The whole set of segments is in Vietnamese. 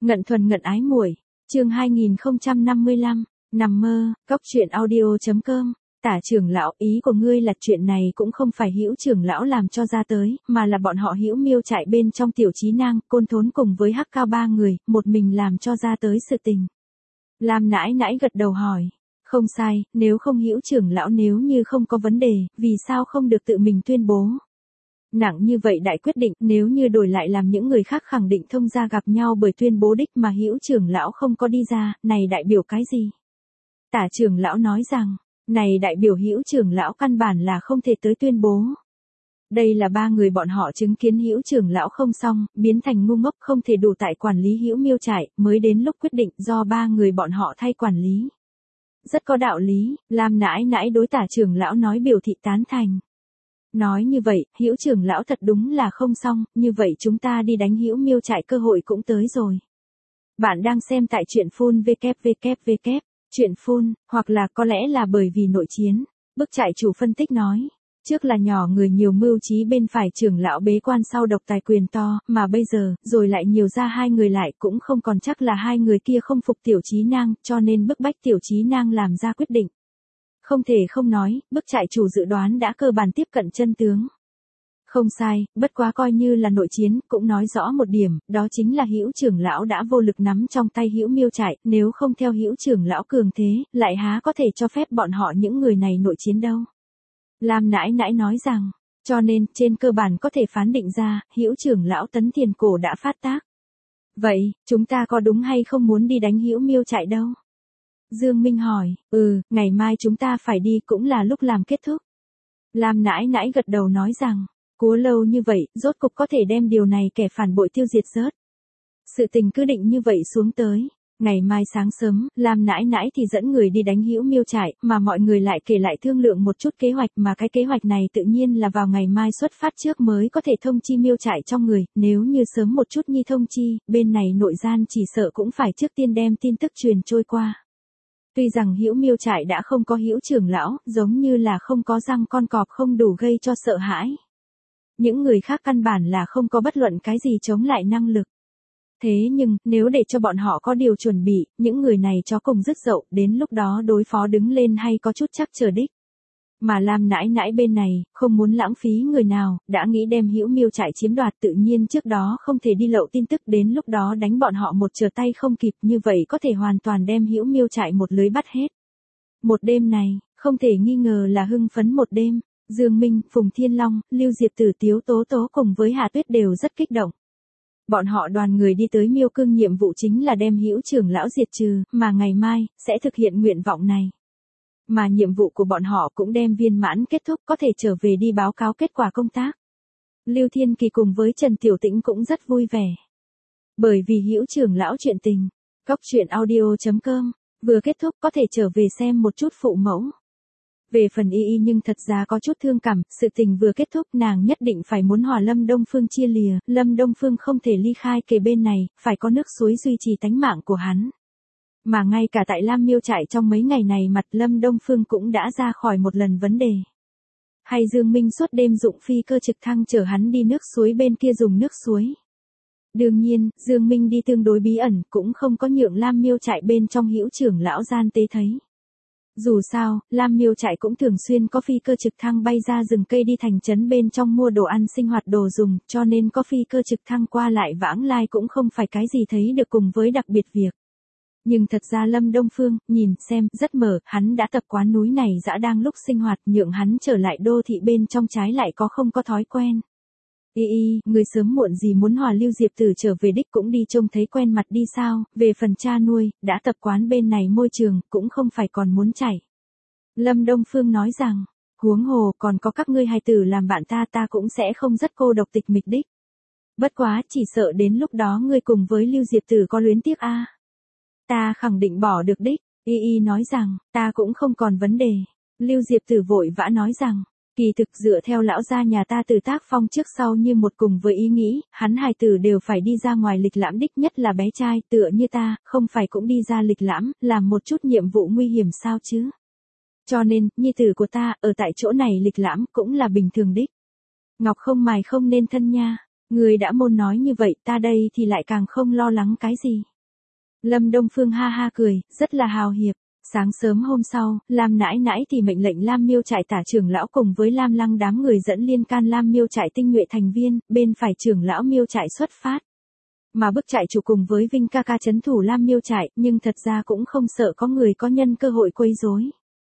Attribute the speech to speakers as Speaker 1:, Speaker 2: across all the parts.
Speaker 1: Ngận thuần ngận ái muội, chương 2055, nằm mơ, cóc truyện audio.com. Tả trưởng lão, ý của ngươi là chuyện này cũng không phải Hữu trưởng lão làm cho ra tới, mà là bọn họ Hữu Miêu trại bên trong Tiểu Chí Nang, Côn Thốn cùng với Hắc Cao ba người, một mình làm cho ra tới sự tình. Lam nãi nãi gật đầu hỏi, không sai, nếu không Hữu trưởng lão nếu như không có vấn đề, vì sao không được tự mình tuyên bố? Nặng như vậy đại quyết định, nếu như đổi lại làm những người khác khẳng định thông gia gặp nhau bởi tuyên bố đích mà Hữu trưởng lão không có đi ra, này đại biểu cái gì? Tả trưởng lão nói rằng, này đại biểu Hữu trưởng lão căn bản là không thể tới tuyên bố. Đây là ba người bọn họ chứng kiến Hữu trưởng lão không xong, biến thành ngu ngốc không thể đủ tại quản lý Hữu Miêu trại, mới đến lúc quyết định do ba người bọn họ thay quản lý. Rất có đạo lý, Lam nãi nãi đối tả trưởng lão nói biểu thị tán thành. Nói như vậy, Hữu trưởng lão thật đúng là không xong, như vậy chúng ta đi đánh Hữu Miêu trại cơ hội cũng tới rồi. Bạn đang xem tại truyện phun www. Truyện phun, hoặc là có lẽ là bởi vì nội chiến. Bức trại chủ phân tích nói, trước là nhỏ người nhiều mưu trí bên phải trưởng lão bế quan sau độc tài quyền to, mà bây giờ, rồi lại nhiều ra hai người lại cũng không còn chắc là hai người kia không phục Tiểu Chí Nang, cho nên bức bách Tiểu Chí Nang làm ra quyết định. Không thể không nói, bức trại chủ dự đoán đã cơ bản tiếp cận chân tướng. Không sai, bất quá coi như là nội chiến, cũng nói rõ một điểm, đó chính là Hữu trưởng lão đã vô lực nắm trong tay Hữu Miêu trại, nếu không theo Hữu trưởng lão cường thế, lại há có thể cho phép bọn họ những người này nội chiến đâu. Lam nãi nãi nói rằng, cho nên, trên cơ bản có thể phán định ra, Hữu trưởng lão Tấn Thiền Cổ đã phát tác. Vậy, chúng ta có đúng hay không muốn đi đánh Hữu Miêu trại đâu? Dương Minh hỏi, ngày mai chúng ta phải đi cũng là lúc làm kết thúc. Lam nãi nãi gật đầu nói rằng, cố lâu như vậy, rốt cục có thể đem điều này kẻ phản bội tiêu diệt rớt. Sự tình cứ định như vậy xuống tới. Ngày mai sáng sớm, Lam nãi nãi thì dẫn người đi đánh Hữu Miêu trại, mà mọi người lại kể lại thương lượng một chút kế hoạch mà cái kế hoạch này tự nhiên là vào ngày mai xuất phát trước mới có thể thông chi Miêu trại trong người, nếu như sớm một chút nhi thông chi, bên này nội gian chỉ sợ cũng phải trước tiên đem tin tức truyền trôi qua. Tuy rằng Hữu Miêu trại đã không có Hữu trưởng lão, giống như là không có răng con cọp không đủ gây cho sợ hãi. Những người khác căn bản là không có bất luận cái gì chống lại năng lực. Thế nhưng, nếu để cho bọn họ có điều chuẩn bị, những người này chó cùng rứt dậu, đến lúc đó đối phó đứng lên hay có chút chắc chờ đích. Mà Lam nãi nãi bên này, không muốn lãng phí người nào, đã nghĩ đem Hữu Miêu trại chiếm đoạt tự nhiên trước đó không thể đi lậu tin tức đến lúc đó đánh bọn họ một trở tay không kịp như vậy có thể hoàn toàn đem Hữu Miêu trại một lưới bắt hết. Một đêm này, không thể nghi ngờ là hưng phấn một đêm. Dương Minh, Phùng Thiên Long, Lưu Diệp Tử Tiếu Tố Tố cùng với Hạ Tuyết đều rất kích động. Bọn họ đoàn người đi tới Miêu Cương nhiệm vụ chính là đem Hữu trưởng lão diệt trừ, mà ngày mai, sẽ thực hiện nguyện vọng này. Mà nhiệm vụ của bọn họ cũng đem viên mãn kết thúc có thể trở về đi báo cáo kết quả công tác. Lưu Thiên Kỳ cùng với Trần Tiểu Tĩnh cũng rất vui vẻ. Bởi vì Hữu trưởng lão chuyện tình, cóc truyện audio.com, vừa kết thúc có thể trở về xem một chút phụ mẫu. Về phần y nhưng thật ra có chút thương cảm, sự tình vừa kết thúc nàng nhất định phải muốn hòa Lâm Đông Phương chia lìa, Lâm Đông Phương không thể ly khai kề bên này, phải có nước suối duy trì tánh mạng của hắn. Mà ngay cả tại Lam Miêu trại trong mấy ngày này mặt Lâm Đông Phương cũng đã ra khỏi một lần vấn đề. Hay Dương Minh suốt đêm dụng phi cơ trực thăng chở hắn đi nước suối bên kia dùng nước suối. Đương nhiên, Dương Minh đi tương đối bí ẩn cũng không có nhượng Lam Miêu trại bên trong Hữu trưởng lão gian tế thấy. Dù sao, Lam Miêu trại cũng thường xuyên có phi cơ trực thăng bay ra rừng cây đi thành trấn bên trong mua đồ ăn sinh hoạt đồ dùng, cho nên có phi cơ trực thăng qua lại vãng lai cũng không phải cái gì thấy được cùng với đặc biệt việc. Nhưng thật ra Lâm Đông Phương, nhìn, xem, rất mở, hắn đã tập quán núi này dã đang lúc sinh hoạt nhượng hắn trở lại đô thị bên trong trái lại có không có thói quen. Người sớm muộn gì muốn hòa Lưu Diệp Tử trở về đích cũng đi trông thấy quen mặt đi sao, về phần cha nuôi, đã tập quán bên này môi trường, cũng không phải còn muốn chảy. Lâm Đông Phương nói rằng, huống hồ còn có các ngươi hài tử làm bạn ta cũng sẽ không rất cô độc tịch mịch đích. Bất quá, chỉ sợ đến lúc đó ngươi cùng với Lưu Diệp Tử có luyến tiếc a. Ta khẳng định bỏ được đích, nói rằng, ta cũng không còn vấn đề. Lưu Diệp Tử vội vã nói rằng, kỳ thực dựa theo lão gia nhà ta từ tác phong trước sau như một cùng với ý nghĩ, hắn hài tử đều phải đi ra ngoài lịch lãm đích nhất là bé trai tựa như ta, không phải cũng đi ra lịch lãm, làm một chút nhiệm vụ nguy hiểm sao chứ. Cho nên, nhi tử của ta, ở tại chỗ này lịch lãm cũng là bình thường đích. Ngọc không mài không nên thân nha, người đã môn nói như vậy ta đây thì lại càng không lo lắng cái gì. Lâm Đông Phương ha ha cười, rất là hào hiệp. Sáng sớm hôm sau, Lam nãi nãi thì mệnh lệnh Lam Miêu trại tả trưởng lão cùng với Lam Lăng đám người dẫn liên can Lam Miêu trại tinh nhuệ thành viên, bên phải trưởng lão Miêu trại xuất phát. Mà bức trại chủ cùng với Vinh ca ca trấn thủ Lam Miêu trại, nhưng thật ra cũng không sợ có người có nhân cơ hội quấy rối.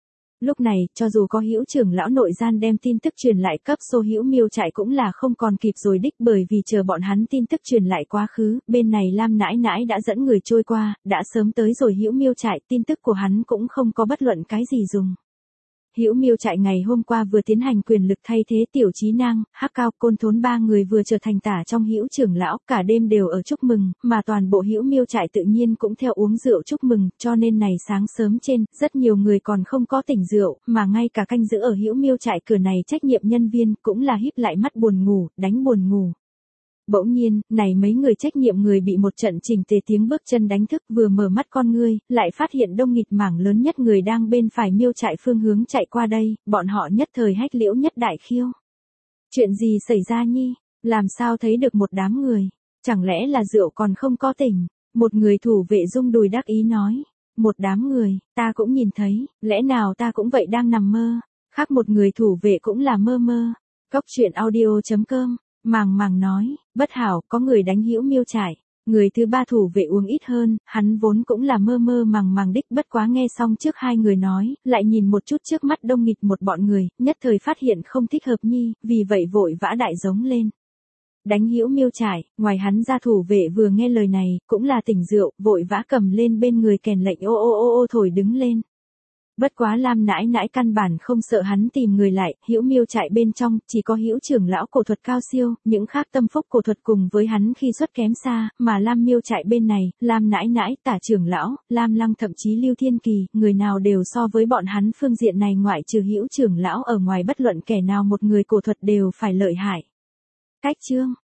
Speaker 1: Lúc này, cho dù có Hữu trưởng lão nội gian đem tin tức truyền lại cấp số Hữu Miêu trại cũng là không còn kịp rồi đích, bởi vì chờ bọn hắn tin tức truyền lại quá khứ, bên này Lam nãi nãi đã dẫn người trôi qua, đã sớm tới rồi Hữu Miêu trại, tin tức của hắn cũng không có bất luận cái gì dùng. Hữu Miêu trại ngày hôm qua vừa tiến hành quyền lực thay thế Tiểu Chí Nang, Hắc Cao, Côn Thốn ba người vừa trở thành tả trong Hữu trưởng lão, cả đêm đều ở chúc mừng, mà toàn bộ Hữu Miêu trại tự nhiên cũng theo uống rượu chúc mừng, cho nên này sáng sớm trên, rất nhiều người còn không có tỉnh rượu, mà ngay cả canh giữ ở Hữu Miêu trại cửa này trách nhiệm nhân viên cũng là híp lại mắt buồn ngủ, đánh buồn ngủ. Bỗng nhiên, này mấy người trách nhiệm người bị một trận chỉnh tề tiếng bước chân đánh thức, vừa mở mắt con ngươi, lại phát hiện đông nghịt mảng lớn nhất người đang bên phải Miêu trại phương hướng chạy qua đây, bọn họ nhất thời hách liễu nhất đại khiêu. Chuyện gì xảy ra nhi? Làm sao thấy được một đám người? Chẳng lẽ là rượu còn không có tỉnh? Một người thủ vệ rung đùi đắc ý nói. Một đám người, ta cũng nhìn thấy, lẽ nào ta cũng vậy đang nằm mơ? Khác một người thủ vệ cũng là mơ mơ. Cóc truyện audio.com Màng màng nói, bất hảo, có người đánh Hữu Miêu trại. Người thứ ba thủ vệ uống ít hơn, hắn vốn cũng là mơ mơ màng màng đích, bất quá nghe xong trước hai người nói, lại nhìn một chút trước mắt đông nghịt một bọn người, nhất thời phát hiện không thích hợp nhi, vì vậy vội vã đại giống lên. Đánh Hữu Miêu trại, ngoài hắn ra thủ vệ vừa nghe lời này, cũng là tỉnh rượu, vội vã cầm lên bên người kèn lệnh ô ô ô ô thổi đứng lên. Bất quá Lam nãi nãi căn bản không sợ hắn tìm người lại, Hữu Miêu trại bên trong, chỉ có Hữu trưởng lão cổ thuật cao siêu, những khác tâm phúc cổ thuật cùng với hắn khi xuất kém xa, mà Lam Miêu trại bên này, Lam nãi nãi, tả trưởng lão, Lam Lăng thậm chí Lưu Thiên Kỳ, người nào đều so với bọn hắn phương diện này ngoại trừ Hữu trưởng lão ở ngoài bất luận kẻ nào một người cổ thuật đều phải lợi hại. Cách chương